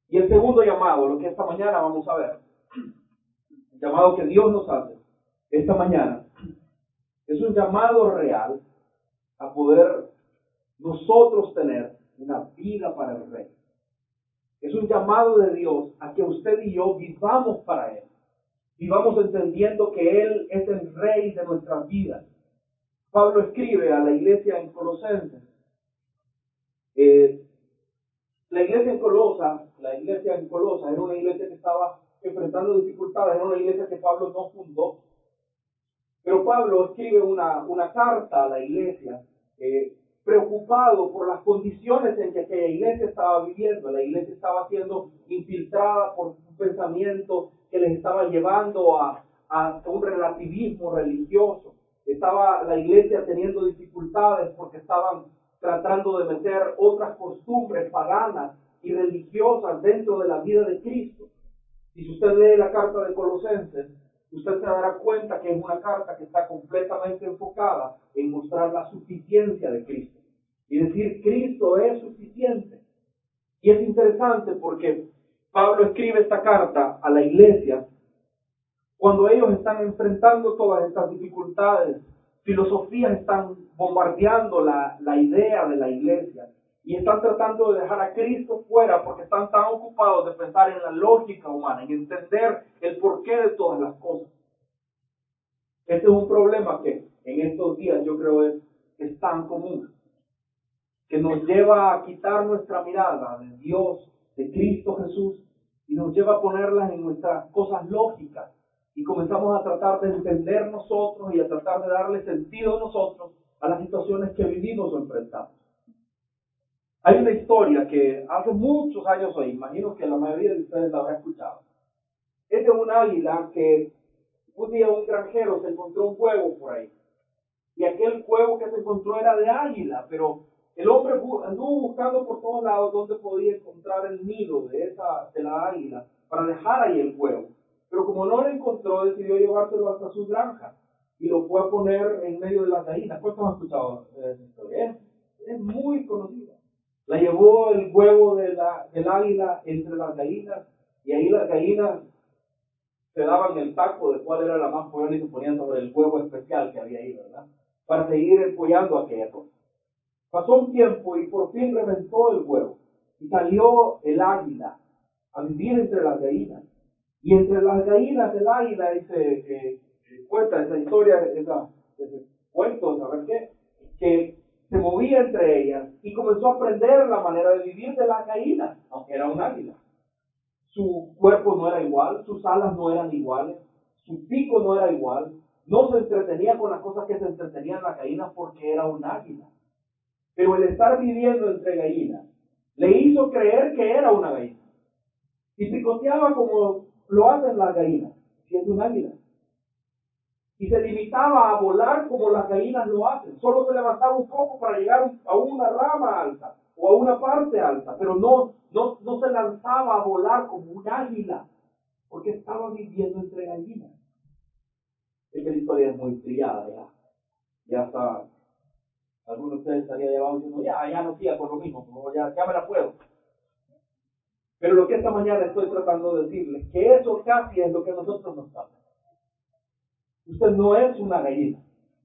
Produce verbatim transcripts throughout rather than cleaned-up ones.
Y el segundo llamado, lo que esta mañana vamos a ver, el llamado que Dios nos hace esta mañana, es un llamado real a poder nosotros tener una vida para el Rey. Es un llamado de Dios a que usted y yo vivamos para Él. Vivamos entendiendo que Él es el Rey de nuestras vidas. Pablo escribe a la iglesia en Colosenses. Eh, la iglesia en Colosa, la iglesia en Colosa era una iglesia que estaba enfrentando dificultades, era una iglesia que Pablo no fundó. Pero Pablo escribe una, una carta a la iglesia, eh, preocupado por las condiciones en que aquella iglesia estaba viviendo. La iglesia estaba siendo infiltrada por un pensamiento que les estaba llevando a, a un relativismo religioso. Estaba la iglesia teniendo dificultades porque estaban tratando de meter otras costumbres paganas y religiosas dentro de la vida de Cristo. Y si usted lee la carta de Colosenses, usted se dará cuenta que es una carta que está completamente enfocada en mostrar la suficiencia de Cristo. Y decir, Cristo es suficiente. Y es interesante porque Pablo escribe esta carta a la iglesia cuando ellos están enfrentando todas estas dificultades. Filosofías están bombardeando la, la idea de la iglesia y están tratando de dejar a Cristo fuera porque están tan ocupados de pensar en la lógica humana, en entender el porqué de todas las cosas. Este es un problema que en estos días yo creo es, es tan común, que nos lleva a quitar nuestra mirada de Dios, de Cristo Jesús, y nos lleva a ponerlas en nuestras cosas lógicas. Y comenzamos a tratar de entender nosotros y a tratar de darle sentido nosotros a las situaciones que vivimos o enfrentamos. Hay una historia que hace muchos años hoy, imagino que la mayoría de ustedes la habrá escuchado. Es de un águila que un día un granjero se encontró un huevo por ahí. Y aquel huevo que se encontró era de águila, pero el hombre anduvo buscando por todos lados donde podía encontrar el nido de, esa, de la águila para dejar ahí el huevo. Pero como no lo encontró, decidió llevárselo hasta su granja y lo fue a poner en medio de las gallinas. ¿Cuántos han escuchado esa historia? Es, es muy conocida. La llevó el huevo de la, del águila entre las gallinas y ahí las gallinas se daban el taco de cuál era la más pollona y se ponían sobre el huevo especial que había ahí, ¿verdad? Para seguir empollando aquella cosa. Pasó un tiempo y por fin reventó el huevo y salió el águila a vivir entre las gallinas. Y entre las gallinas del águila dice, eh, eh, cuenta esa historia, esa, ese cuento, ¿saber qué? Que se movía entre ellas y comenzó a aprender la manera de vivir de las gallinas, aunque era un águila. Su cuerpo no era igual, sus alas no eran iguales, su pico no era igual, no se entretenía con las cosas que se entretenían las gallinas porque era un águila. Pero el estar viviendo entre gallinas le hizo creer que era una gallina. Y picoteaba como lo hacen las gallinas, siendo un águila. Y se limitaba a volar como las gallinas lo hacen. Solo se levantaba un poco para llegar a una rama alta o a una parte alta, pero no, no, no se lanzaba a volar como un águila, porque estaba viviendo entre gallinas. Esta historia es muy trillada ya. Ya está. Algunos de ustedes estarían llevados diciendo, ya, ya no siga con lo mismo, ya, ya me la puedo. Pero lo que esta mañana estoy tratando de decirles, que eso casi es lo que nosotros nos pasa. Usted no es una gallina.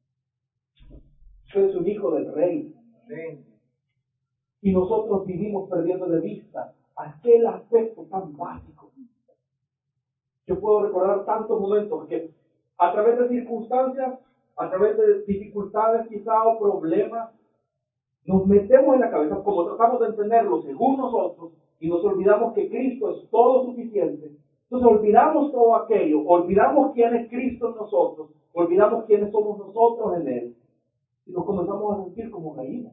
Usted es un hijo del Rey. Sí. Y nosotros vivimos perdiendo de vista aquel aspecto tan básico. Yo puedo recordar tantos momentos que a través de circunstancias, a través de dificultades quizá o problemas, nos metemos en la cabeza, como tratamos de entenderlo según nosotros, y nos olvidamos que Cristo es todo suficiente. Entonces olvidamos todo aquello, olvidamos quién es Cristo en nosotros, olvidamos quiénes somos nosotros en Él, y nos comenzamos a sentir como gallinas.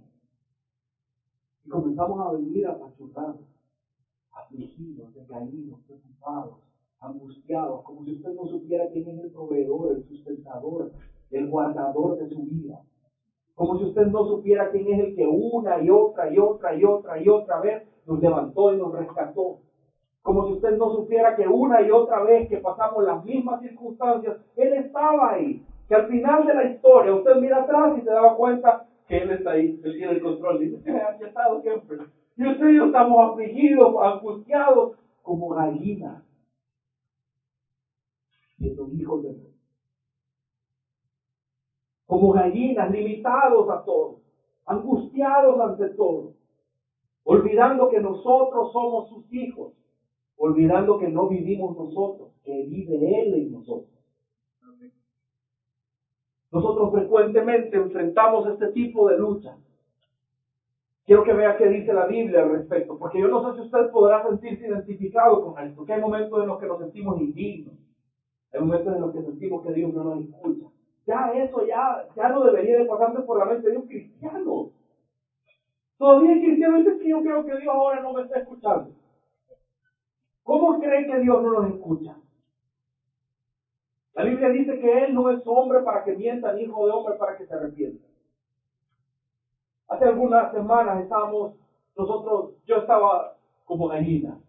Y comenzamos a vivir apachurrados, afligidos, decaídos, preocupados, angustiados, como si usted no supiera quién es el proveedor, el sustentador, el guardador de su vida. Como si usted no supiera quién es el que una y otra y otra y otra y otra vez nos levantó y nos rescató. Como si usted no supiera que una y otra vez que pasamos las mismas circunstancias, Él estaba ahí. Que al final de la historia usted mira atrás y se daba cuenta que Él está ahí, Él tiene el control. Dice, aquí ha estado siempre. Y usted y yo estamos afligidos, angustiados, gallinas, siendo hijos de Dios. Como gallinas, limitados a todo, angustiados ante todo, olvidando que nosotros somos sus hijos, olvidando que no vivimos nosotros, que vive Él en nosotros. Nosotros frecuentemente enfrentamos este tipo de lucha. Quiero que vea qué dice la Biblia al respecto, porque yo no sé si usted podrá sentirse identificado con esto, que hay momentos en los que nos sentimos indignos, hay momentos en los que sentimos que Dios no nos escucha. Ya eso ya, ya no debería de pasarse por la mente de un cristiano. Todavía hay cristianos que dicen que yo creo que Dios ahora no me está escuchando. ¿Cómo cree que Dios no los escucha? La Biblia dice que Él no es hombre para que mienta, ni hijo de hombre para que se arrepienta. Hace algunas semanas estábamos, nosotros, yo estaba como gallina.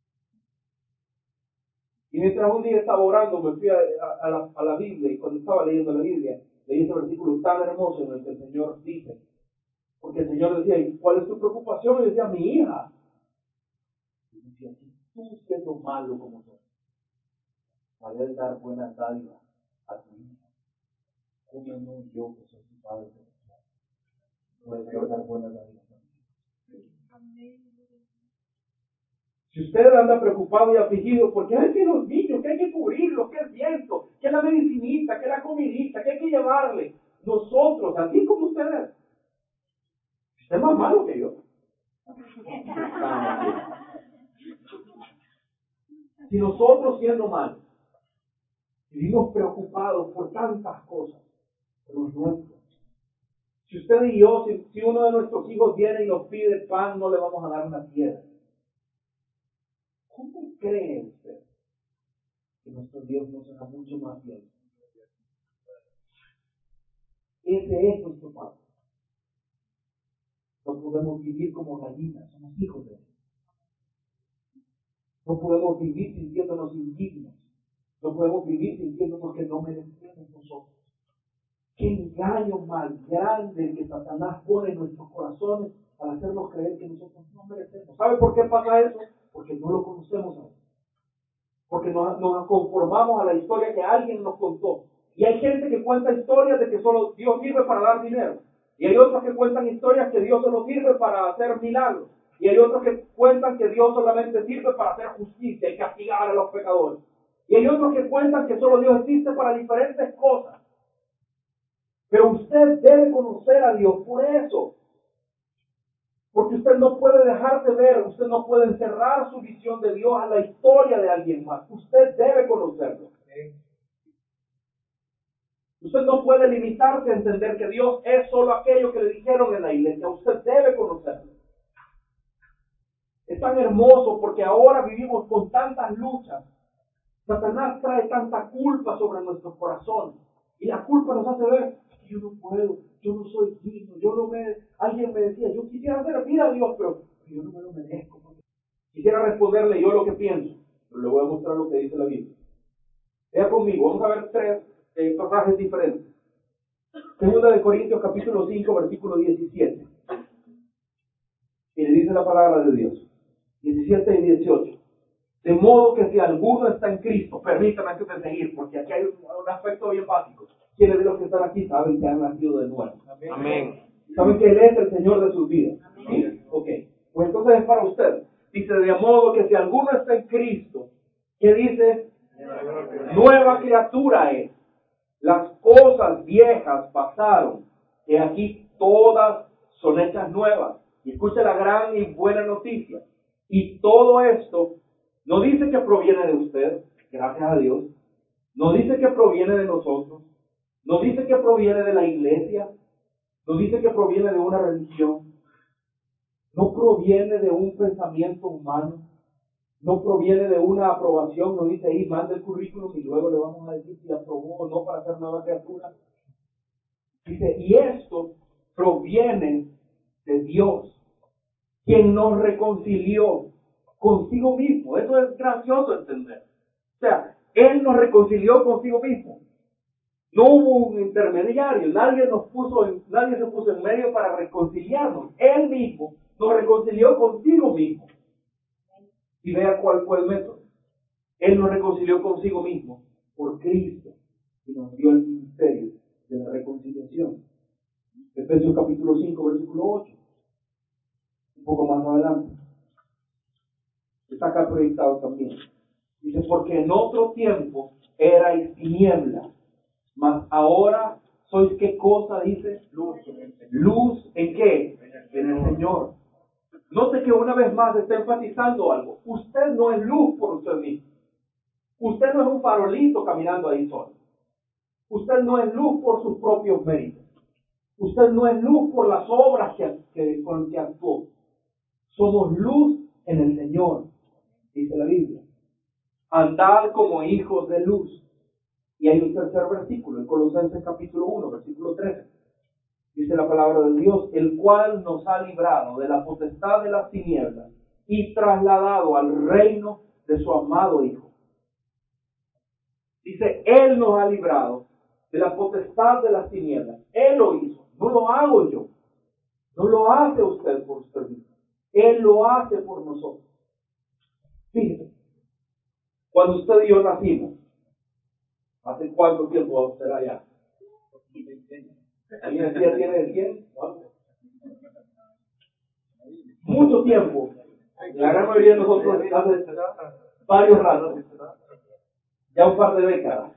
Y mientras un día estaba orando, me fui a, a, a, la, a la Biblia, y cuando estaba leyendo la Biblia, leí ese versículo tan hermoso en el que el Señor dice, porque el Señor decía, ¿y cuál es tu preocupación? Y decía, mi hija. Y decía, si tú siendo malo como tú, sabes dar buenas dádivas a tu hija, ¿cómo no yo que soy tu padre celestial? Puedes dar buenas dádivas a mi hija. Si usted anda preocupado y afligido, porque hay que los niños, que hay que cubrirlos, que el viento, que la medicinita, que la comidita, que hay que llevarle, nosotros, así como ustedes, usted es más malo que yo. Si nosotros siendo malos, vivimos preocupados por tantas cosas, por los nuestros. Si usted y yo, si, si uno de nuestros hijos viene y nos pide pan, no le vamos a dar una piedra. ¿Cómo cree usted que nuestro Dios no será mucho más fiel? Ese es nuestro Padre. No podemos vivir como gallinas, somos hijos de Él. No podemos vivir sintiéndonos indignos. No podemos vivir sintiéndonos que no merecemos nosotros. Qué engaño más grande el que Satanás pone en nuestros corazones para hacernos creer que nosotros no merecemos. ¿Sabe por qué pasa eso? Porque no lo conocemos a Él. Porque nos, nos conformamos a la historia que alguien nos contó. Y hay gente que cuenta historias de que solo Dios sirve para dar dinero. Y hay otros que cuentan historias que Dios solo sirve para hacer milagros. Y hay otros que cuentan que Dios solamente sirve para hacer justicia y castigar a los pecadores. Y hay otros que cuentan que solo Dios existe para diferentes cosas. Pero usted debe conocer a Dios por eso. Porque usted no puede dejarse ver, usted no puede encerrar su visión de Dios a la historia de alguien más. Usted debe conocerlo. Usted no puede limitarse a entender que Dios es solo aquello que le dijeron en la iglesia. Usted debe conocerlo. Es tan hermoso porque ahora vivimos con tantas luchas. Satanás trae tanta culpa sobre nuestros corazones. Y la culpa nos hace ver, yo no puedo, yo no soy digno, yo no me... Alguien me decía, yo quisiera servir a Dios, pero yo no me lo merezco. Quisiera responderle yo lo que pienso, pero le voy a mostrar lo que dice la Biblia. Vea conmigo, vamos a ver tres eh, pasajes diferentes. Segunda de Corintios capítulo cinco, versículo diecisiete. Y le dice la palabra de Dios. diecisiete y dieciocho. De modo que si alguno está en Cristo, permítanme antes de seguir, porque aquí hay un, un aspecto bien básico. ¿Quiénes de los que están aquí saben que han nacido de nuevo? Amén. Amén. ¿Saben que Él es el Señor de sus vidas? Amén. ¿Sí? Ok. Pues entonces es para usted. Dice, de modo que si alguno está en Cristo, ¿qué dice? Nueva criatura es. Las cosas viejas pasaron, que aquí todas son hechas nuevas. Y escuche la gran y buena noticia. Y todo esto no dice que proviene de usted, gracias a Dios. No dice que proviene de nosotros. No dice que proviene de la iglesia. No dice que proviene de una religión. No proviene de un pensamiento humano. No proviene de una aprobación. No dice ahí, manda el currículum y luego le vamos a decir si aprobó o no para ser nueva criatura. Dice, y esto proviene de Dios, quien nos reconcilió consigo mismo. Eso es gracioso entender. O sea, Él nos reconcilió consigo mismo. No hubo un intermediario, nadie nos puso en, nadie se puso en medio para reconciliarnos. Él mismo nos reconcilió consigo mismo. Y vea cuál fue el método. Él nos reconcilió consigo mismo por Cristo y nos dio el ministerio de la reconciliación. Efesios capítulo cinco, versículo ocho. Un poco más adelante. Está acá proyectado también. Dice, porque en otro tiempo erais tinieblas, mas ahora sois qué cosa, dice, luz. ¿Luz en qué? En el Señor. Note que una vez más está enfatizando algo. Usted no es luz por usted mismo. Usted no es un farolito caminando ahí solo. Usted no es luz por sus propios méritos. Usted no es luz por las obras que, que, con que actuó. Somos luz en el Señor, dice la Biblia. Andad como hijos de luz. Y hay un tercer versículo, en Colosenses capítulo uno, versículo trece. Dice la palabra de Dios, el cual nos ha librado de la potestad de las tinieblas y trasladado al reino de su amado Hijo. Dice, Él nos ha librado de la potestad de las tinieblas. Él lo hizo, no lo hago yo. No lo hace usted por usted mismo. Él lo hace por nosotros. Fíjese, cuando usted y yo nacimos, ¿hace cuánto tiempo será allá? ¿Alguien aquí ya tiene cien? Mucho tiempo. La gran mayoría de nosotros hace varios ratos. Ya un par de décadas.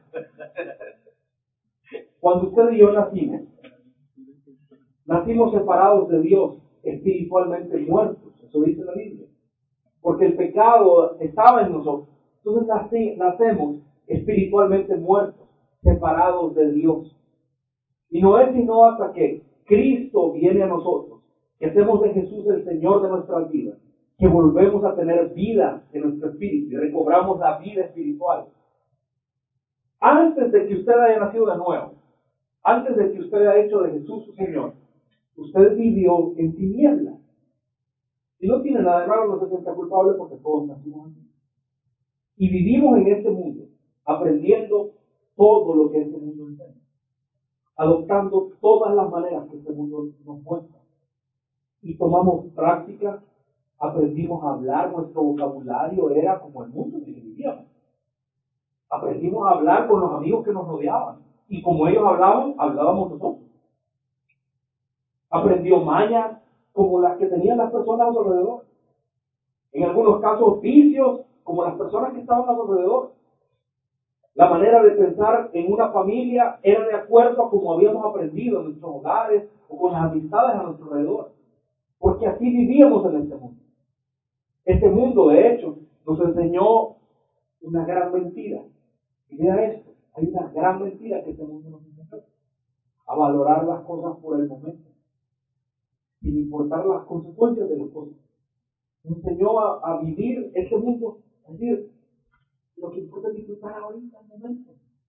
Cuando usted y yo nacimos, nacimos separados de Dios, espiritualmente muertos. Eso dice la Biblia. Porque el pecado estaba en nosotros. Entonces nací, nacemos espiritualmente muertos, separados de Dios. Y no es sino hasta que Cristo viene a nosotros, que hacemos de Jesús el Señor de nuestras vidas, que volvemos a tener vida en nuestro espíritu y recobramos la vida espiritual. Antes de que usted haya nacido de nuevo, antes de que usted haya hecho de Jesús su Señor, usted vivió en tinieblas. Y no tiene nada de malo, no se sienta culpable porque todos nacimos así. Y vivimos en este mundo, aprendiendo todo lo que este mundo enseña, adoptando todas las maneras que este mundo nos muestra. Y tomamos práctica, aprendimos a hablar, nuestro vocabulario era como el mundo en el que vivíamos. Aprendimos a hablar con los amigos que nos rodeaban. Y como ellos hablaban, hablábamos nosotros. Aprendió mañas como las que tenían las personas a su alrededor. En algunos casos vicios como las personas que estaban a su alrededor. La manera de pensar en una familia era de acuerdo a como habíamos aprendido en nuestros hogares o con las amistades a nuestro alrededor. Porque así vivíamos en este mundo. Este mundo, de hecho, nos enseñó una gran mentira. Y mira esto, hay una gran mentira que este mundo nos enseñó. A valorar las cosas por el momento, sin importar las consecuencias de las cosas. Nos enseñó a, a vivir este mundo, es decir, lo que importa es disfrutar ahorita el momento.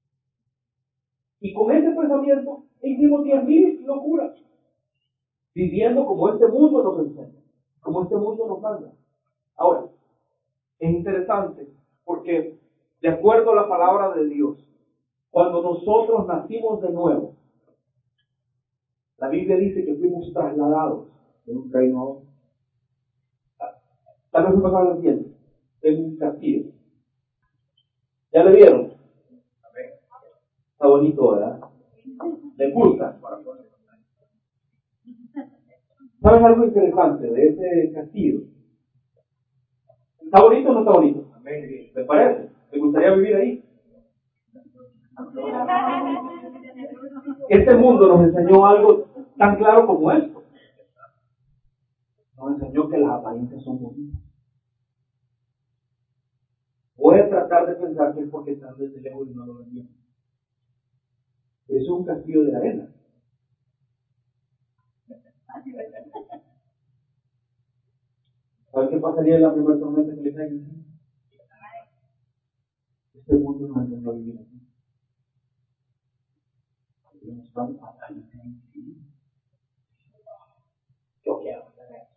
Y con ese pensamiento hicimos diez mil locuras, viviendo como este mundo nos enseña, como este mundo nos manda. Ahora, es interesante porque, de acuerdo a la palabra de Dios, cuando nosotros nacimos de nuevo, la Biblia dice que fuimos trasladados de un reino a otro. Tal vez me pasaba lo siguiente, en un castillo. ¿Ya le vieron? Está bonito, ¿verdad? ¿Le gusta? ¿Saben algo interesante de ese castillo? ¿Está bonito o no está bonito? ¿Me parece? ¿Te gustaría vivir ahí? Este mundo nos enseñó algo tan claro como esto. Nos enseñó que las apariencias son bonitas. Voy a tratar de pensar que es porque están desde lejos y no lo ven bien. Eso es un castillo de arena. ¿Saben qué pasaría en la primera tormenta que le caiga encima? Este mundo nos enseñó a vivir así. Nos van a apariencias increíbles. Yo quiero hacer eso.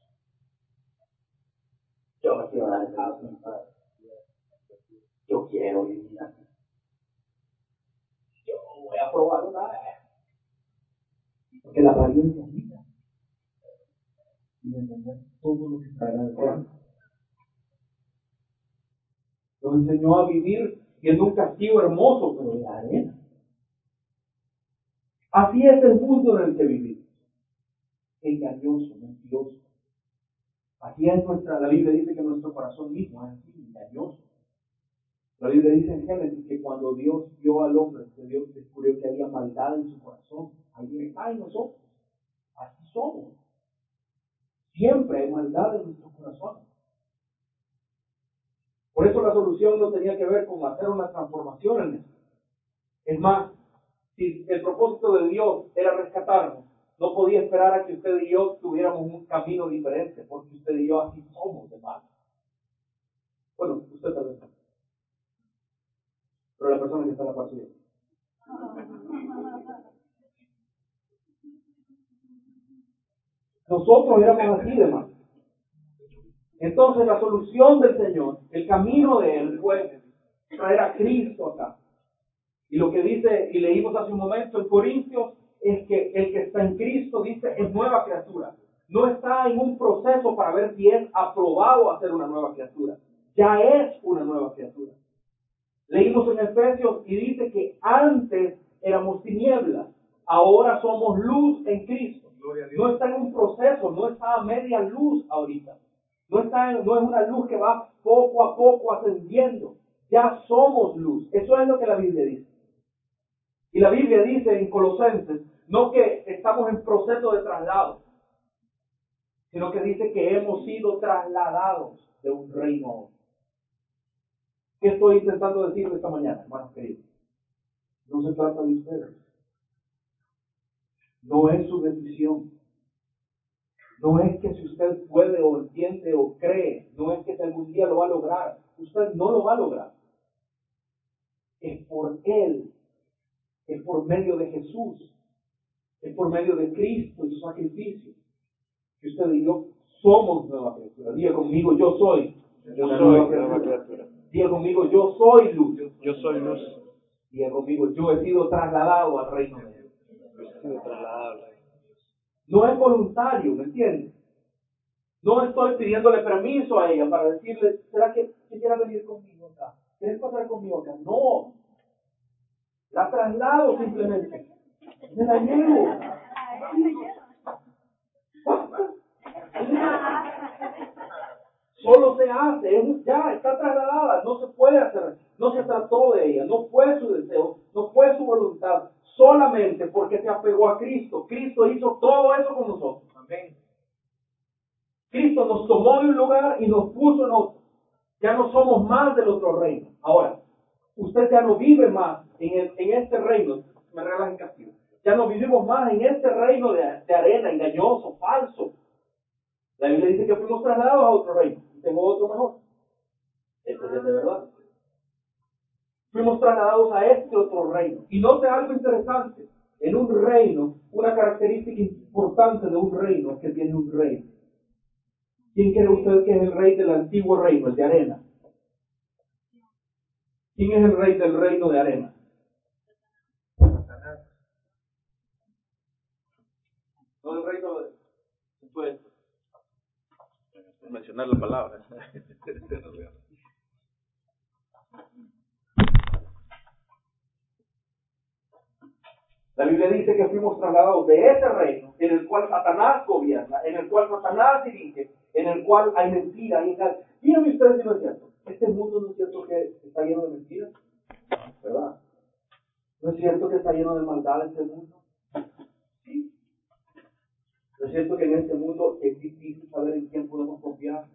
Yo me quiero dar el caso de mi padre. Yo quiero vivir así. Yo voy a probar una vez. Porque la apariencia es linda. Y entender todo lo que traerá de fuera. Nos enseñó a vivir viendo un castillo hermoso, pero de arena. Así es el mundo en el que vivimos. Engañoso, mentiroso. Así es nuestra, la Biblia dice que nuestro corazón mismo es así, engañoso. La Biblia dice en Génesis que cuando Dios vio al hombre, que Dios descubrió que había maldad en su corazón. Ahí está en nosotros. Así somos. Siempre hay maldad en nuestros corazones. Por eso la solución no tenía que ver con hacer una transformación en eso. Es más, si el propósito de Dios era rescatarnos, no podía esperar a que usted y yo tuviéramos un camino diferente, porque usted y yo así somos de mal. Bueno, usted tal vez no, pero la persona que está en la parte de Dios. Nosotros éramos así de mal. Entonces la solución del Señor, el camino de Él fue traer a Cristo acá. Y lo que dice, y leímos hace un momento en Corintios, es que el que está en Cristo, dice, es nueva criatura. No está en un proceso para ver si es aprobado a ser una nueva criatura. Ya es una nueva criatura. Leímos en Efesios y dice que antes éramos tinieblas, ahora somos luz en Cristo. No está en un proceso, no está a media luz ahorita. No, está en, no es una luz que va poco a poco ascendiendo. Ya somos luz. Eso es lo que la Biblia dice. Y la Biblia dice en Colosenses, no que estamos en proceso de traslado, sino que dice que hemos sido trasladados de un reino a otro. ¿Qué estoy intentando decir esta mañana, hermanos queridos? No se trata de ustedes. No es su decisión. No es que si usted puede o entiende o cree, no es que si algún día lo va a lograr. Usted no lo va a lograr. Es por Él. Es por medio de Jesús. Es por medio de Cristo y su sacrificio. Que usted y yo somos nueva criatura. Diga conmigo, yo soy Yo una soy nueva nueva criatura. criatura. Diga conmigo, yo soy luz. Yo soy luz. Diga conmigo, yo he sido trasladado al reino de Dios. Yo he sido trasladado. No es voluntario, ¿me entiendes? No estoy pidiéndole permiso a ella para decirle, ¿será que quisiera venir conmigo acá? ¿Quieres pasar conmigo acá? No. La traslado simplemente. Me la llevo. Solo se hace, es, ya está trasladada, no se puede hacer, no se trató de ella, no fue su deseo, no fue su voluntad, solamente porque se apegó a Cristo. Cristo hizo todo eso con nosotros. Amén. Cristo nos tomó de un lugar y nos puso en otro. Ya no somos más del otro reino. Ahora, usted ya no vive más en, el, en este reino, me regalan en castigo, ya no vivimos más en este reino de, de arena, engañoso, falso. La Biblia dice que fuimos trasladados a otro reino. Y tengo otro mejor. Este es el de verdad. Fuimos trasladados a este otro reino. Y note algo interesante. En un reino, una característica importante de un reino es que tiene un rey. ¿Quién cree usted que es el rey del antiguo reino, el de arena? ¿Quién es el rey del reino de arena? Satanás. No el reino de... Pues, Por mencionar la palabra. La Biblia dice que fuimos trasladados de ese reino en el cual Satanás gobierna, en el cual Satanás dirige, en el cual hay mentira, hay engaño. Díganme ustedes si no es cierto. Este mundo no es cierto que está lleno de mentiras, ¿verdad? ¿No es cierto que está lleno de maldad este mundo? Sí. ¿No es cierto que en este mundo es difícil saber en quién podemos confiar?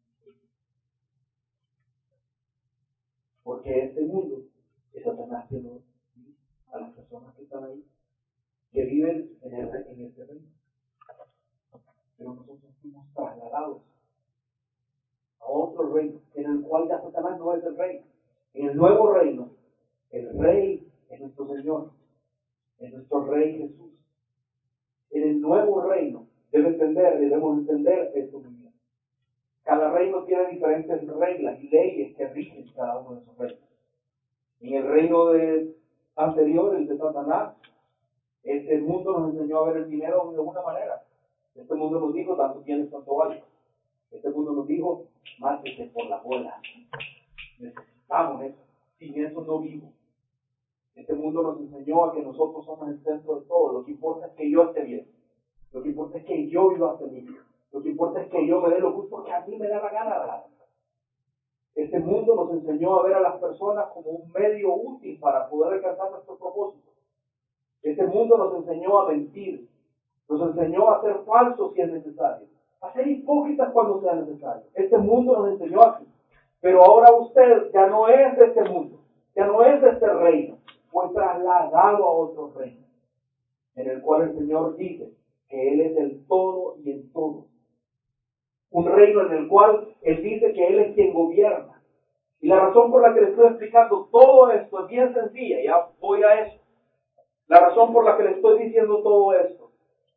Porque este mundo es Satanás que nos dice a las personas que están ahí, que viven en, el, en este reino. Pero nosotros fuimos trasladados a otro reino, en el cual ya Satanás no es el rey. En el nuevo reino, el rey es nuestro Señor, es nuestro Rey Jesús. En el nuevo reino, debe entender, debemos entender esto muy bien. Cada reino tiene diferentes reglas y leyes que rigen cada uno de esos reinos. En el reino de anterior, el de Satanás, este mundo nos enseñó a ver el dinero de una manera. Este mundo nos dijo, tanto tienes, tanto vale. Este mundo nos dijo, mátese por la bola. Necesitamos necesitamos eso. Sin eso no vivo. Este mundo nos enseñó a que nosotros somos el centro de todo. Lo que importa es que yo esté bien. Lo que importa es que yo viva feliz. Lo que importa es que yo me dé lo justo porque a mí me da la gana de dar. Este mundo nos enseñó a ver a las personas como un medio útil para poder alcanzar nuestros propósitos. Este mundo nos enseñó a mentir. Nos enseñó a ser falsos si es necesario. A ser hipócritas cuando sea necesario. Este mundo nos enseñó así. Pero ahora usted ya no es de este mundo. Ya no es de este reino. Fue trasladado a otro reino. En el cual el Señor dice que Él es el todo y en todo. Un reino en el cual Él dice que Él es quien gobierna. Y la razón por la que le estoy explicando todo esto es bien sencilla, ya voy a eso. La razón por la que le estoy diciendo todo esto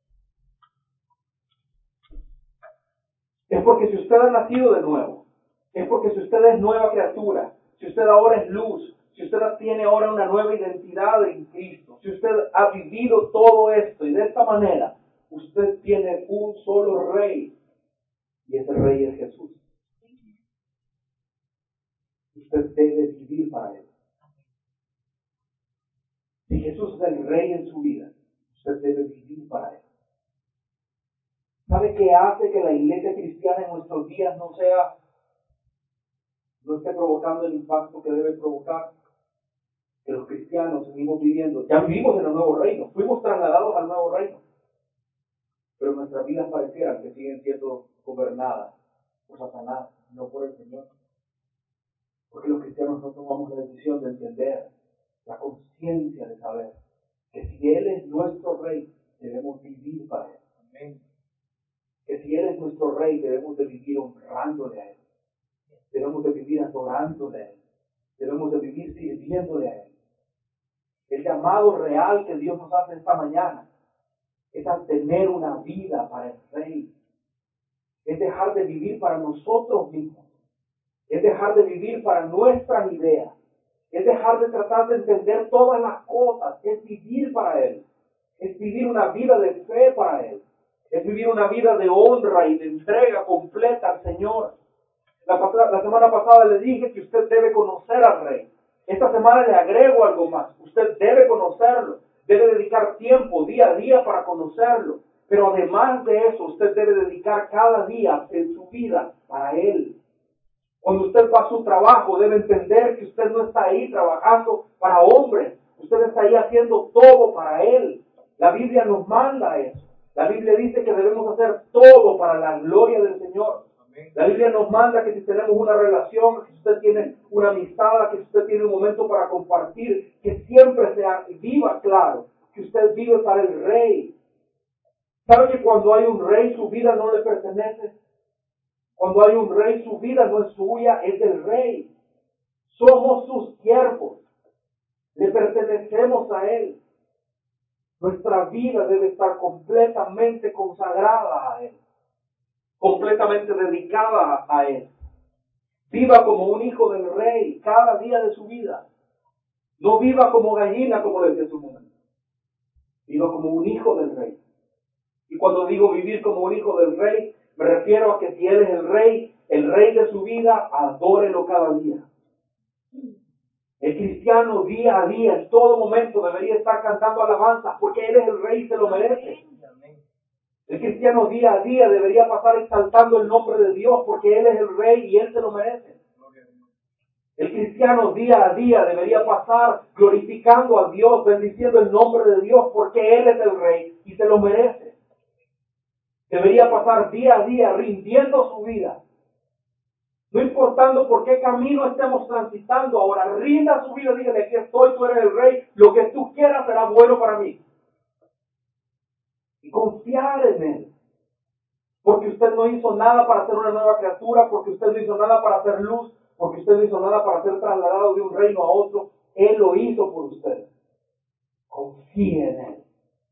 es porque si usted ha nacido de nuevo, es porque si usted es nueva criatura, si usted ahora es luz, si usted tiene ahora una nueva identidad en Cristo, si usted ha vivido todo esto y de esta manera, usted tiene un solo rey. Y ese rey es Jesús. Usted debe vivir para Él. Si Jesús es el rey en su vida, usted debe vivir para Él. ¿Sabe qué hace que la iglesia cristiana en nuestros días no sea, no esté provocando el impacto que debe provocar? Que los cristianos seguimos viviendo, ya vivimos en el nuevo reino, fuimos trasladados al nuevo reino, pero nuestras vidas parecieran que siguen siendo gobernadas por Satanás, no por el Señor. Porque los cristianos no tomamos la decisión de entender, la conciencia de saber que si Él es nuestro Rey, debemos vivir para Él. Amén. Que si Él es nuestro Rey, debemos de vivir honrándole a Él. Debemos de vivir adorándole a Él. Debemos de vivir sirviéndole a Él. El llamado real que Dios nos hace esta mañana es a tener una vida para el Rey. Es dejar de vivir para nosotros mismos. Es dejar de vivir para nuestras ideas. Es dejar de tratar de entender todas las cosas. Es vivir para Él. Es vivir una vida de fe para Él. Es vivir una vida de honra y de entrega completa al Señor. La, la semana pasada le dije que usted debe conocer al Rey. Esta semana le agrego algo más. Usted debe conocerlo. Debe dedicar tiempo día a día para conocerlo. Pero además de eso, usted debe dedicar cada día en su vida para Él. Cuando usted va a su trabajo, debe entender que usted no está ahí trabajando para hombres. Usted está ahí haciendo todo para Él. La Biblia nos manda eso. La Biblia dice que debemos hacer todo para la gloria del Señor. La Biblia nos manda que si tenemos una relación, que si usted tiene una amistad, que si usted tiene un momento para compartir, que siempre sea viva claro que usted vive para el Rey. ¿Sabe que cuando hay un Rey su vida no le pertenece? Cuando hay un Rey su vida no es suya, es del Rey. Somos sus siervos. Le pertenecemos a Él. Nuestra vida debe estar completamente consagrada a Él. Completamente dedicada a Él. Viva como un hijo del Rey cada día de su vida. No viva como gallina, como decía hace un momento. Viva como un hijo del Rey. Y cuando digo vivir como un hijo del Rey, me refiero a que si Él es el Rey, el Rey de su vida, adórelo cada día. El cristiano día a día, en todo momento, debería estar cantando alabanzas porque Él es el Rey y se lo merece. El cristiano día a día debería pasar exaltando el nombre de Dios porque Él es el Rey y Él se lo merece. El cristiano día a día debería pasar glorificando a Dios, bendiciendo el nombre de Dios porque Él es el Rey y se lo merece. Debería pasar día a día rindiendo su vida. No importando por qué camino estemos transitando, ahora rinda su vida, dígale, aquí estoy, tú eres el Rey, lo que tú quieras será bueno para mí. Y confiar en Él. Porque usted no hizo nada para ser una nueva criatura, porque usted no hizo nada para hacer luz, porque usted no hizo nada para ser trasladado de un reino a otro. Él lo hizo por usted. Confíe en Él.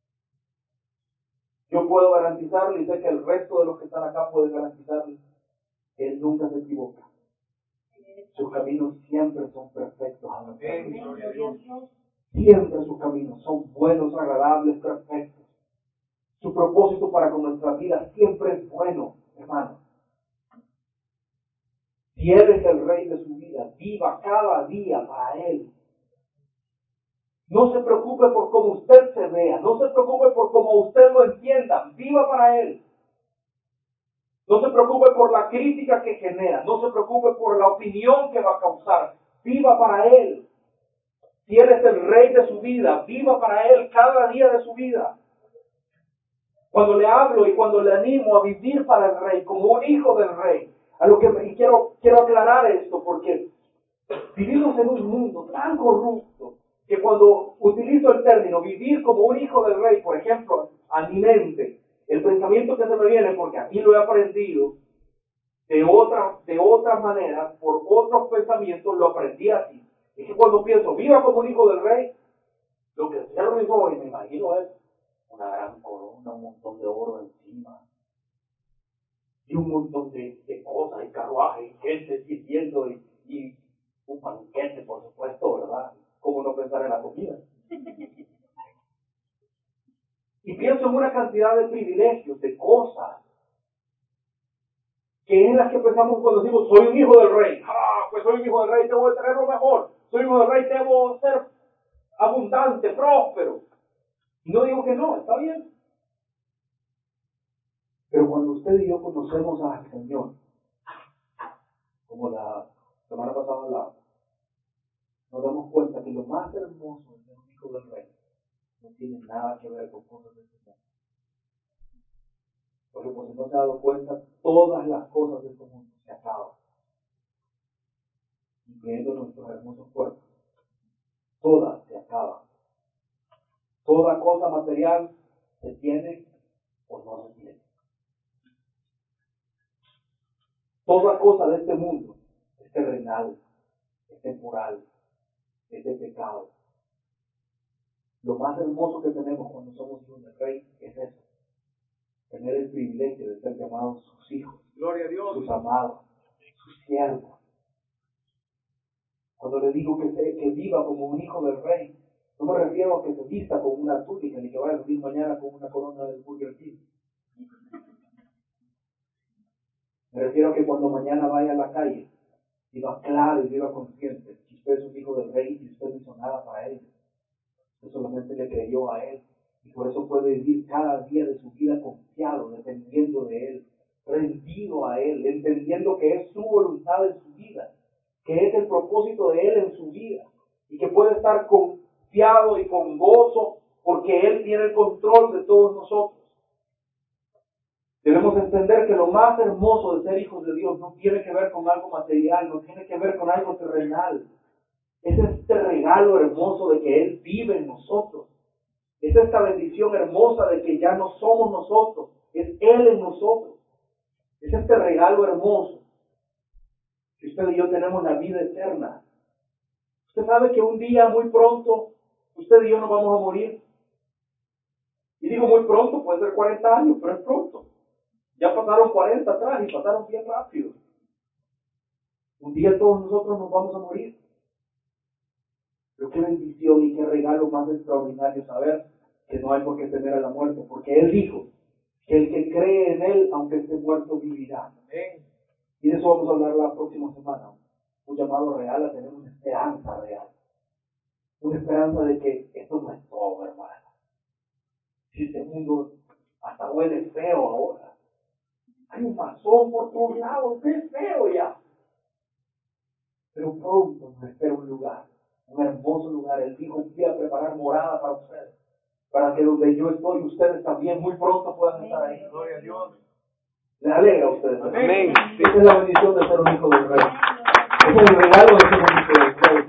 Yo puedo garantizarle, y sé que el resto de los que están acá puede garantizarle, que Él nunca se equivoca. Sus caminos siempre son perfectos. Amén. Siempre sus caminos son buenos, agradables, perfectos. Su propósito para con nuestra vida siempre es bueno, hermano. Si Él es el Rey de su vida, viva cada día para Él. No se preocupe por cómo usted se vea, no se preocupe por cómo usted lo entienda, viva para Él. No se preocupe por la crítica que genera, no se preocupe por la opinión que va a causar, viva para Él. Si Él es el Rey de su vida, viva para Él cada día de su vida. Cuando le hablo y cuando le animo a vivir para el Rey, como un hijo del Rey, a lo que y quiero, quiero aclarar esto, porque vivimos en un mundo tan corrupto que cuando utilizo el término vivir como un hijo del Rey, por ejemplo, a mi mente, el pensamiento que se me viene, porque aquí lo he aprendido de otra, de otra manera, por otros pensamientos, lo aprendí así. Es que cuando pienso, viva como un hijo del Rey, lo que cierro mis ojos y me imagino es una gran corona, un montón de oro encima, y un montón de, de cosas, y carruajes, y gente sirviendo, y, y un banquete, por supuesto, ¿verdad? ¿Cómo no pensar en la comida? Y pienso en una cantidad de privilegios, de cosas, que es las que pensamos cuando decimos, soy un hijo del Rey. Ah, pues soy un hijo del Rey, debo de tener lo mejor. Soy un hijo del Rey, debo ser abundante, próspero. Y no digo que no, está bien. Pero cuando usted y yo conocemos al Señor, como la semana pasada hablamos, nos damos cuenta que lo más hermoso de ser un hijo del Rey no tiene nada que ver con cosas de este mundo. Porque por si no se ha dado cuenta, todas las cosas de este mundo se acaban, incluyendo nuestros hermosos cuerpos. Todas se acaban. Toda cosa material se tiene o no se tiene. Toda cosa de este mundo es terrenal, es temporal, es de pecado. Lo más hermoso que tenemos cuando somos hijos del Rey es eso. Tener el privilegio de ser llamados sus hijos, Gloria a Dios, sus amados, sus siervos. Cuando le digo que, se, que viva como un hijo del Rey, no me refiero a que se vista con una túnica ni que vaya a vivir mañana con una corona del Burger King. Me refiero a que cuando mañana vaya a la calle, viva claro y viva consciente que usted es un hijo del Rey y usted no hizo nada para él. Usted solamente le creyó a Él. Y por eso puede vivir cada día de su vida confiado, dependiendo de Él, rendido a Él, entendiendo que es su voluntad en su vida, que es el propósito de Él en su vida, y que puede estar confiado y con gozo porque Él tiene el control de todos nosotros. Debemos entender que lo más hermoso de ser hijos de Dios no tiene que ver con algo material, no tiene que ver con algo terrenal. Es este regalo hermoso de que Él vive en nosotros. Es esta bendición hermosa de que ya no somos nosotros, es Él en nosotros. Es este regalo hermoso que usted y yo tenemos la vida eterna. Usted sabe que un día muy pronto usted y yo nos vamos a morir. Y digo muy pronto, puede ser cuarenta años, pero es pronto. Ya pasaron cuarenta atrás y pasaron bien rápido. Un día todos nosotros nos vamos a morir. Pero qué bendición y qué regalo más extraordinario saber que no hay por qué temer a la muerte, porque Él dijo que el que cree en Él, aunque esté muerto, vivirá. Amén. Y de eso vamos a hablar la próxima semana. Un llamado real a tener una esperanza real. Una esperanza de que esto no es todo, hermano. Si este mundo hasta huele feo ahora. Hay un masón por todos lados, qué feo ya. Pero pronto nos espera un lugar, un hermoso lugar. Él dijo, fui a preparar morada para ustedes, para que donde yo estoy, ustedes también muy pronto puedan estar ahí. gloria a Dios. Les alegra a ustedes. Amén. Esa es la bendición de ser un hijo del Rey. Ese es el regalo de ser un hijo del Rey.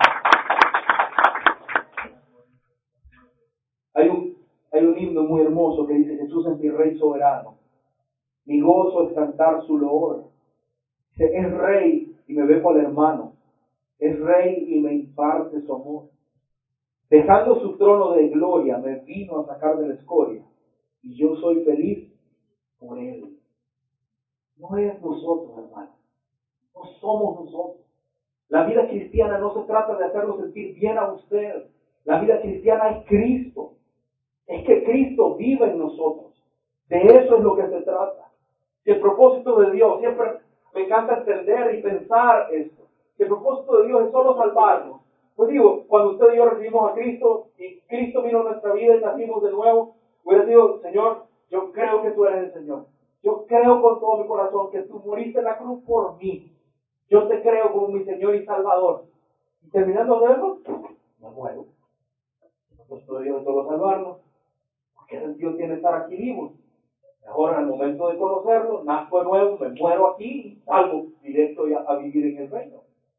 Hay un, hay un himno muy hermoso que dice, Jesús es mi Rey soberano. Mi gozo es cantar su loor. Dice, es Rey y me ve cual hermano. Es Rey y me imparte su amor. Dejando su trono de gloria, me vino a sacar de la escoria. Y yo soy feliz por Él. No es nosotros, hermano. No somos nosotros. La vida cristiana no se trata de hacerlo sentir bien a usted. La vida cristiana es Cristo. Es que Cristo vive en nosotros. De eso es lo que se trata. Si el propósito de Dios, siempre me encanta entender y pensar esto, que el propósito de Dios es solo salvarnos. Pues digo, cuando usted y yo recibimos a Cristo y Cristo vino a nuestra vida y nacimos de nuevo, hubiera sido, Señor, yo creo que tú eres el Señor. Yo creo con todo mi corazón que tú moriste en la cruz por mí. Yo te creo como mi Señor y Salvador. Y terminando de verlo, me muero. Pues todo Dios es solo salvarnos. ¿Qué sentido tiene estar aquí vivos? Ahora, en el momento de conocerlo, nazco de nuevo, me muero aquí y salgo directo ya a vivir en el reino.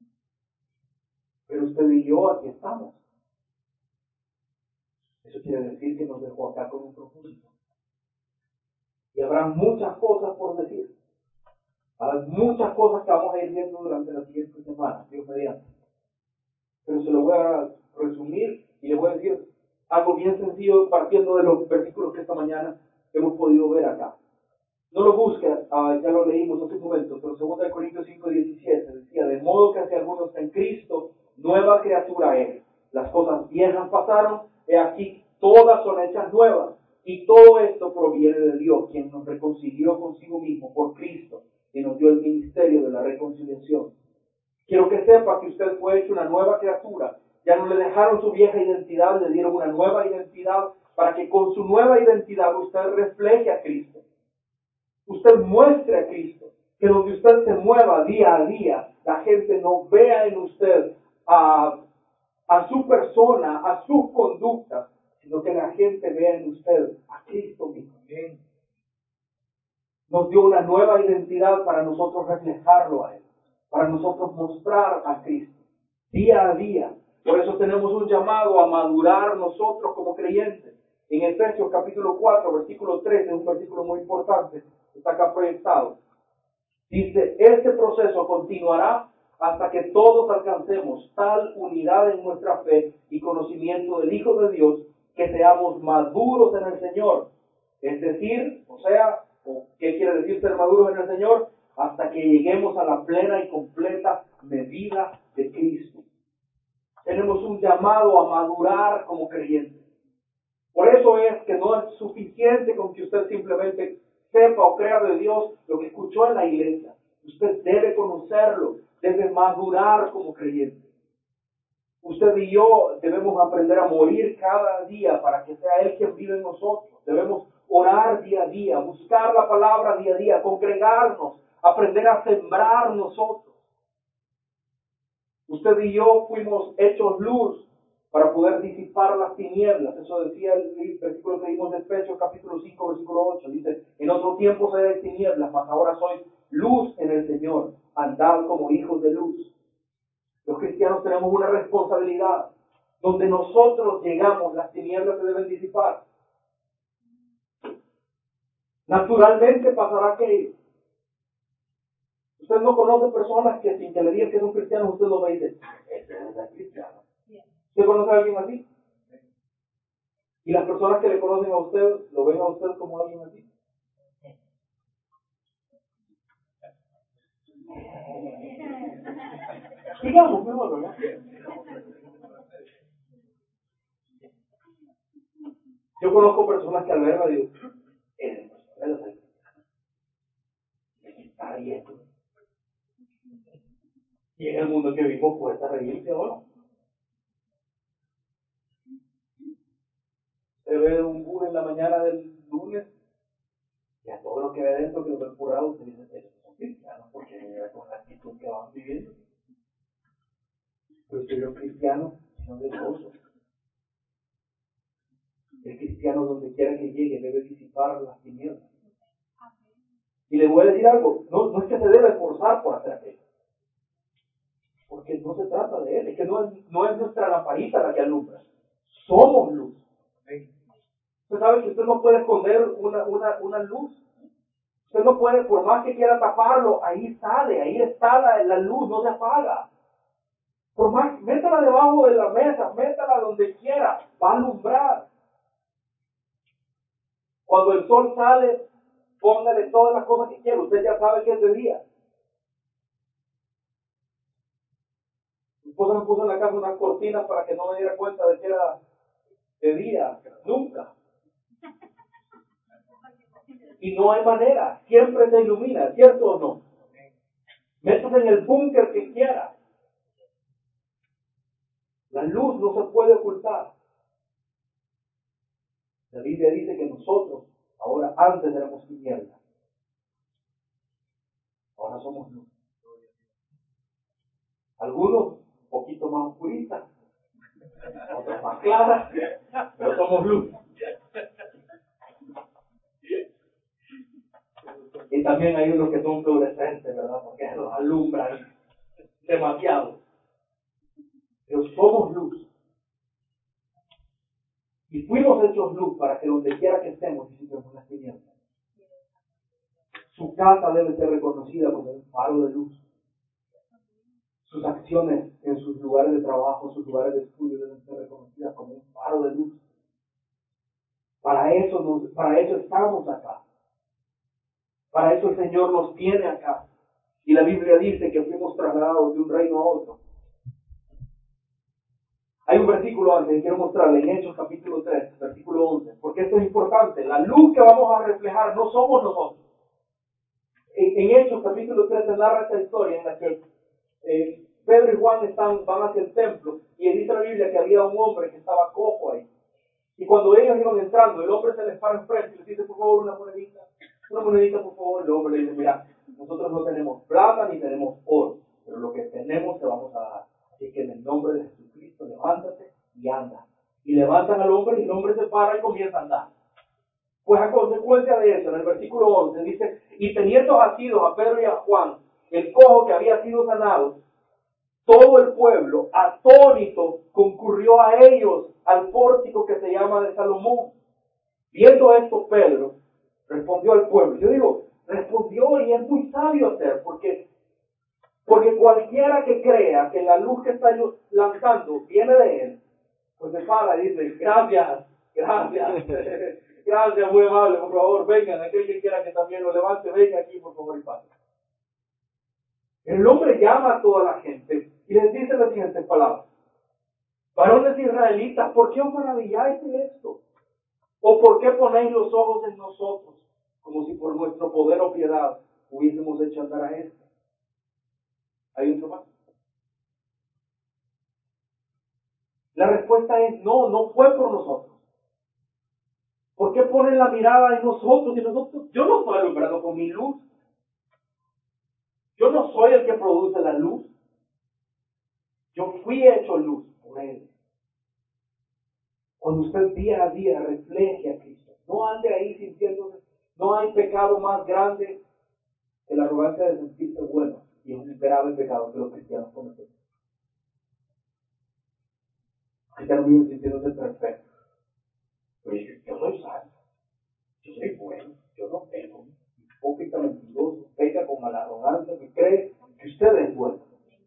Pero usted y yo aquí estamos. Eso quiere decir que nos dejó acá con un propósito. Y habrá muchas cosas por decir. Habrá muchas cosas que vamos a ir viendo durante las siguientes semanas, Dios mediante. Pero se lo voy a resumir y le voy a decir algo bien sencillo partiendo de los versículos que esta mañana hemos podido ver acá. No lo busque, uh, ya lo leímos hace un momento, pero segunda de Corintios cinco diecisiete decía, de modo que si alguno está en Cristo, nueva criatura es. Las cosas viejas pasaron, he aquí, todas son hechas nuevas. Y todo esto proviene de Dios, quien nos reconcilió consigo mismo por Cristo y nos dio el ministerio de la reconciliación. Quiero que sepa que usted fue hecho una nueva criatura. Ya no le dejaron su vieja identidad, le dieron una nueva identidad para que con su nueva identidad usted refleje a Cristo. Usted muestre a Cristo, que donde usted se mueva día a día, la gente no vea en usted a, a su persona, a sus conductas, sino que la gente vea en usted a Cristo mismo. Nos dio una nueva identidad para nosotros reflejarlo a Él, para nosotros mostrar a Cristo, día a día. Por eso tenemos un llamado a madurar nosotros como creyentes. En Efesios capítulo cuatro, versículo trece, es un versículo muy importante, está acá proyectado. Dice, este proceso continuará hasta que todos alcancemos tal unidad en nuestra fe y conocimiento del Hijo de Dios, que seamos maduros en el Señor. Es decir, o sea, ¿qué quiere decir ser maduros en el Señor? Hasta que lleguemos a la plena y completa medida de Cristo. Tenemos un llamado a madurar como creyentes. Por eso es que no es suficiente con que usted simplemente sepa o crea de Dios lo que escuchó en la iglesia. Usted debe conocerlo, debe madurar como creyente. Usted y yo debemos aprender a morir cada día para que sea Él quien vive en nosotros. Debemos orar día a día, buscar la palabra día a día, congregarnos, aprender a sembrar nosotros. Usted y yo fuimos hechos luz para poder disipar las tinieblas. Eso decía el versículo que vimos de Efesios capítulo cinco, versículo ocho. Dice, en otro tiempo seréis tinieblas, mas ahora sois luz en el Señor. Andad como hijos de luz. Los cristianos tenemos una responsabilidad. Donde nosotros llegamos, las tinieblas se deben disipar. Naturalmente pasará que usted no conoce personas que sin que le digan que son cristianos, usted lo ve y dice, ese es cristiano. ¿Usted conoce a alguien así? Y las personas que le conocen a usted, ¿lo ven a usted como alguien así? Digamos, mejor, ¿verdad? Yo conozco personas que al verme digo, eres cristiano, eres cristiano. ¿De qué está riendo? Y en el mundo que vivimos cuesta reírse ahora. Se ve un bus en la mañana del lunes y a todo lo que ve dentro que lo ve empurrado, usted dice, esos son cristianos, porque mira con la actitud que van viviendo. Pero si los cristianos son de gozo. El cristiano donde quiera que llegue debe disipar las tinieblas. Y le voy a decir algo, no, no es que se debe esforzar por hacer aquello. Porque no se trata de él, es que no es, no es nuestra lamparita la que alumbra. Somos luz. Usted sabe que usted no puede esconder una, una, una luz. Usted no puede, por más que quiera taparlo, ahí sale, ahí está la, la luz, no se apaga. Por más, métala debajo de la mesa, métala donde quiera, va a alumbrar. Cuando el sol sale, póngale todas las cosas que quiera, usted ya sabe que es de día. Mi esposa me puso en la casa unas cortinas para que no me diera cuenta de que era de día, nunca. Y no hay manera, siempre se ilumina, ¿cierto o no? Métase en el búnker que quiera. La luz no se puede ocultar. La Biblia dice que nosotros, ahora antes éramos tinieblas, ahora somos luz. Algunos un poquito más oscuristas, otros más claras, pero somos luz. Y también hay unos que son fluorescentes, ¿verdad? Porque los alumbran demasiado. Pero somos luz. Y fuimos hechos luz para que donde quiera que estemos disipemos las tinieblas. Su casa debe ser reconocida como un faro de luz. Sus acciones en sus lugares de trabajo, sus lugares de estudio deben ser reconocidas como un faro de luz. Para eso, nos, para eso estamos acá. Para eso el Señor nos tiene acá. Y la Biblia dice que fuimos trasladados de un reino a otro. Hay un versículo antes que quiero mostrarle en Hechos capítulo tres, versículo once, porque esto es importante. La luz que vamos a reflejar no somos nosotros. En, en Hechos capítulo tres se narra esta historia en la que eh, Pedro y Juan están, van hacia el templo y dice la Biblia que había un hombre que estaba cojo ahí. Y cuando ellos iban entrando, el hombre se les para enfrente y les dice, por favor, una monedita, una monedita, por favor. El hombre le dice, mira, nosotros no tenemos plata ni tenemos oro, pero lo que tenemos te vamos a dar. Así que en el nombre de Jesucristo, levántate y anda. Y levantan al hombre y el hombre se para y comienza a andar. Pues a consecuencia de eso, en el versículo once dice, y teniendo asidos a Pedro y a Juan, el cojo que había sido sanado, todo el pueblo, atónito, concurrió a ellos al pórtico que se llama de Salomón. Viendo esto, Pedro respondió al pueblo. Yo digo, respondió y es muy sabio hacer, porque, porque cualquiera que crea que la luz que está lanzando viene de él, pues se para y dice, gracias, gracias, gracias, muy amable, por favor, vengan, aquel que quiera que también lo levante, venga aquí, por favor, y pase. El hombre llama a toda la gente y les dice las siguientes palabras. Varones israelitas, ¿por qué os maravilláis de esto? ¿O por qué ponéis los ojos en nosotros, como si por nuestro poder o piedad hubiésemos hecho andar a este? ¿Hay otro más? La respuesta es no, no fue por nosotros. ¿Por qué ponen la mirada en nosotros? Y nosotros, yo no estoy alumbrando con mi luz. Yo no soy el que produce la luz. Yo fui hecho luz por Él. Cuando usted día a día refleje a Cristo, no ande ahí sintiéndose, no hay pecado más grande que la arrogancia de sentirse bueno, y es un grave pecado que los cristianos cometen. Los cristianos viven sintiéndose perfectos. Oye, yo soy santo, yo soy bueno, yo no pego, hipócrita, mentiroso, peca con mala arrogancia, que cree que usted es bueno.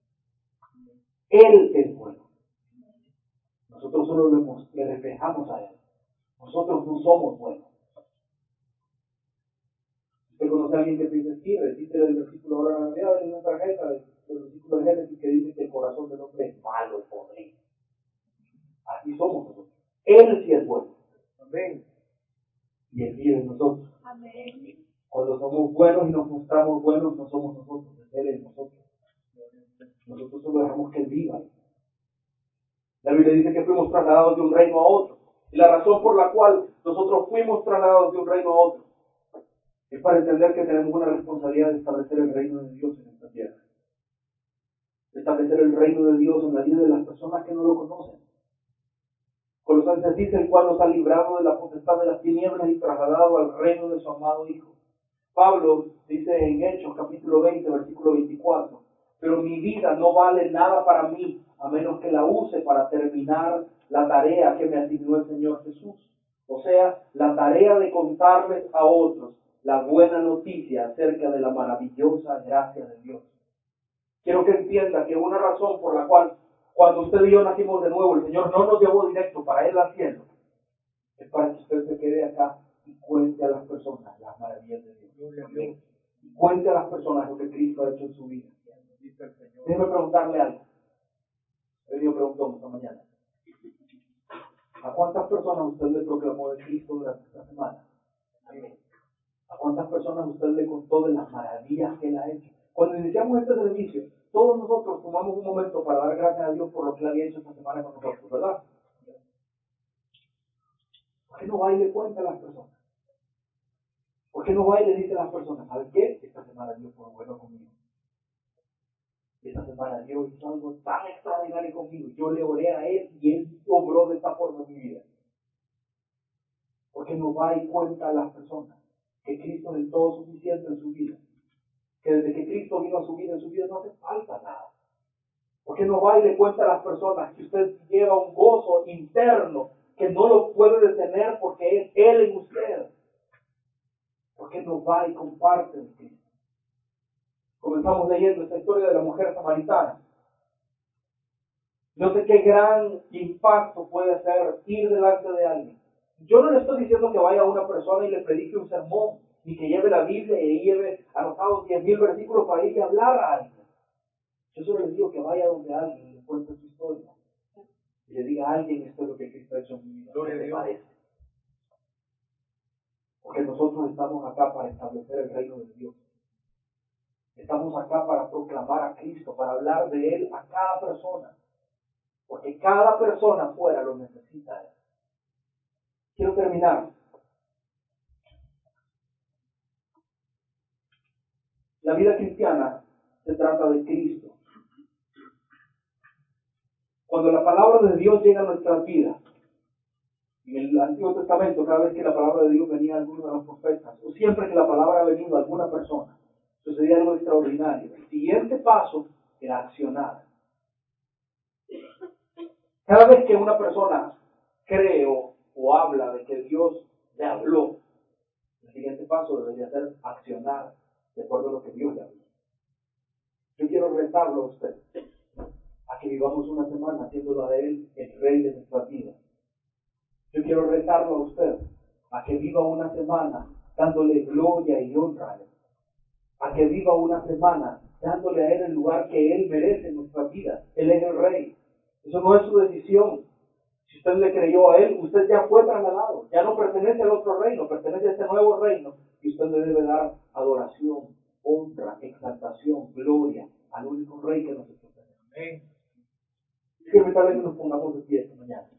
Él es bueno. Nosotros solo le, le reflejamos a Él. Nosotros no somos buenos. ¿Usted conoce a alguien que te dice, sí, recite el versículo ahora en Navidad, en una tarjeta del versículo de Génesis que dice que el corazón del hombre es malo, es podrido? Así somos nosotros. Él sí es bueno. Amén. Y Él vive en nosotros. Amén. Cuando somos buenos y nos mostramos buenos, no somos nosotros, Él es nosotros. Nosotros solo dejamos que Él viva. La Biblia dice que fuimos trasladados de un reino a otro. Y la razón por la cual nosotros fuimos trasladados de un reino a otro es para entender que tenemos una responsabilidad de establecer el reino de Dios en esta tierra. De establecer el reino de Dios en la vida de las personas que no lo conocen. Colosenses dice, el cual nos ha librado de la potestad de las tinieblas y trasladado al reino de su amado Hijo. Pablo dice en Hechos capítulo veinte, versículo veinticuatro, pero mi vida no vale nada para mí, a menos que la use para terminar la tarea que me asignó el Señor Jesús. O sea, la tarea de contarles a otros la buena noticia acerca de la maravillosa gracia de Dios. Quiero que entienda que una razón por la cual cuando usted y yo nacimos de nuevo, el Señor no nos llevó directo para ir al cielo, es para que usted se quede acá y cuente a las personas las maravillas de Dios. Y cuente a las personas lo que Cristo ha hecho en su vida. Déjeme preguntarle algo. He venido preguntando esta mañana. ¿A cuántas personas usted le proclamó de Cristo durante esta semana? Amén. ¿A cuántas personas usted le contó de las maravillas que Él ha hecho? Cuando iniciamos este servicio, todos nosotros tomamos un momento para dar gracias a Dios por lo que Él había hecho esta semana con nosotros, ¿verdad? ¿Por qué no va y le cuenta a las personas? ¿Por qué no va y le dice a las personas, ¿sabes qué? Esta semana Dios fue bueno conmigo. Esta semana Dios hizo algo tan extraordinario conmigo. Yo le oré a Él y Él obró de esta forma en mi vida. ¿Por qué no va y cuenta a las personas que Cristo es el todo suficiente en su vida? Que desde que Cristo vino a su vida, en su vida no hace falta nada. ¿Por qué no va y le cuenta a las personas que usted lleva un gozo interno que no lo puede detener porque es Él en usted? ¿Por qué no va y comparte de Cristo? Comenzamos leyendo esta historia de la mujer samaritana. Yo sé qué gran impacto puede hacer ir delante de alguien. Yo no le estoy diciendo que vaya a una persona y le predique un sermón, ni que lleve la Biblia y lleve anotados diez mil versículos para ir y hablar a alguien. Yo solo le digo que vaya donde alguien y le cuente su historia. Y le diga a alguien, esto es lo que Cristo ha hecho en mi vida. ¿Qué te parece? Porque nosotros estamos acá para establecer el reino de Dios. Estamos acá para proclamar a Cristo, para hablar de Él a cada persona. Porque cada persona afuera lo necesita. Quiero terminar. La vida cristiana se trata de Cristo. Cuando la palabra de Dios llega a nuestras vidas, en el Antiguo Testamento, cada vez que la palabra de Dios venía a alguno de los profetas, o siempre que la palabra ha venido a alguna persona, sucedía algo extraordinario. El siguiente paso era accionar. Cada vez que una persona cree o, o habla de que Dios le habló, el siguiente paso debería ser accionar de acuerdo a lo que Dios le habló. Yo quiero retarlo a usted a que vivamos una semana haciéndolo a Él el Rey de nuestra vida. Yo quiero retarlo a usted a que viva una semana dándole gloria y honra a Él. A que viva una semana dándole a Él el lugar que Él merece en nuestra vida. Él es el Rey. Eso no es su decisión. Si usted le creyó a Él, usted ya fue trasladado. Ya no pertenece al otro reino, pertenece a este nuevo reino. Y usted le debe dar adoración, honra, exaltación, gloria al único Rey que nos pertenece. Amén. Quiero invitarle que nos pongamos de pie esta mañana.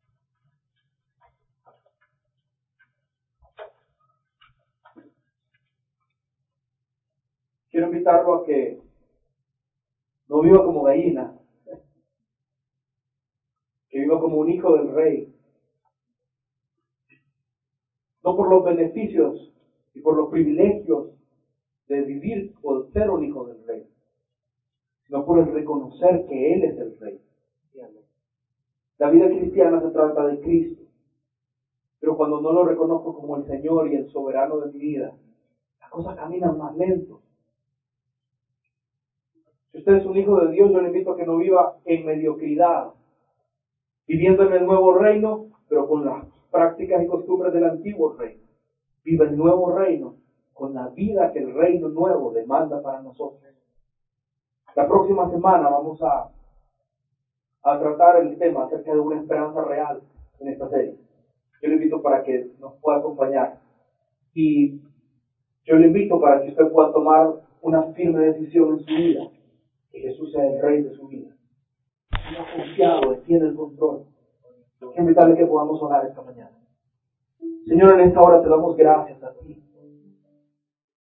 Quiero invitarlo a que no viva como gallina, que viva como un hijo del Rey. No por los beneficios y por los privilegios de vivir o de ser un hijo del Rey, sino por el reconocer que Él es el Rey. La vida cristiana se trata de Cristo, pero cuando no lo reconozco como el Señor y el soberano de mi vida, las cosas caminan más lento. Si usted es un hijo de Dios, yo le invito a que no viva en mediocridad, viviendo en el nuevo reino, pero con las prácticas y costumbres del antiguo reino. Viva el nuevo reino con la vida que el reino nuevo demanda para nosotros. La próxima semana vamos a, a tratar el tema acerca de una esperanza real en esta serie. Yo le invito para que nos pueda acompañar. Y yo le invito para que usted pueda tomar una firme decisión en su vida. Que Jesús sea el Rey de su vida. No confiado, Él tiene el control. Quiero invitarle que podamos orar esta mañana. Señor, en esta hora te damos gracias a ti.